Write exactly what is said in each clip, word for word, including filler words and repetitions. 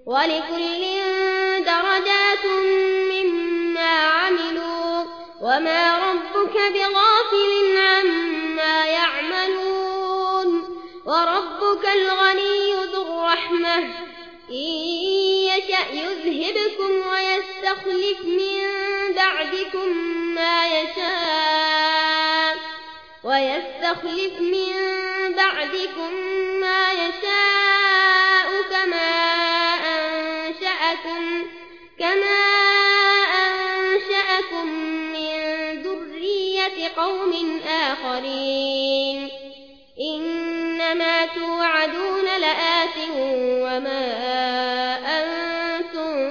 ولكل درجات مما عملوا وما ربك بغافل عما يعملون وربك الغني ذو الرحمة إن يشأ يذهبكم ويستخلف من بعدكم ما يشاء ويستخلف من بعدكم ما يشاء كما أنشأكم كما أنشأكم من ذرية قوم آخرين إنما توعدون لآت وما أنتم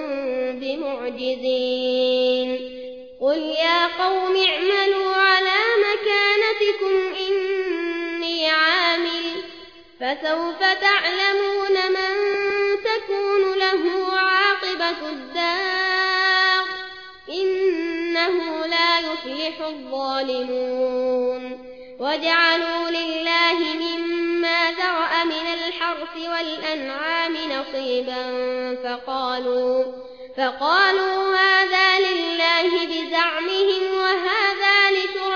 بمعجزين قل يا قوم اعملوا على مكانتكم إني عامل فسوف تعلمون من تكون له عاقبة الدار إنه لا يفلح الظالمون وجعلوا لله مما ذرأ من الحرث والأنعام نصيبا فقالوا فقالوا هذا لله بزعمهم وهذا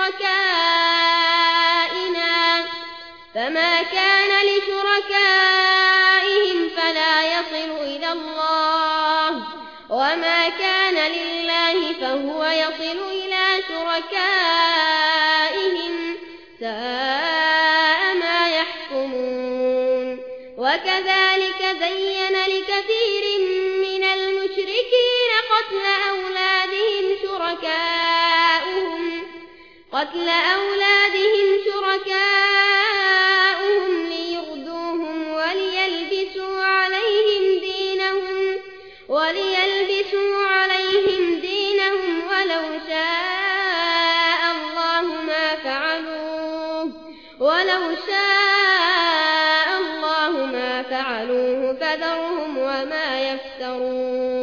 لشركائنا فما كان لشركائهم فلا يصل إلى الله وما كان لله فهو يصل إلى شركائهم ساء ما يحكمون وكذلك زين لكثير من المشركين قتل أولادهم شركاؤهم قتل أولادهم شركاؤهم ليردوهم وليلبسوا عليهم دينهم وليلبسوا عليهم دينهم ولو شاء الله ما فعلوه ولو شاء الله ما فعلوه فذرهم وما يفترون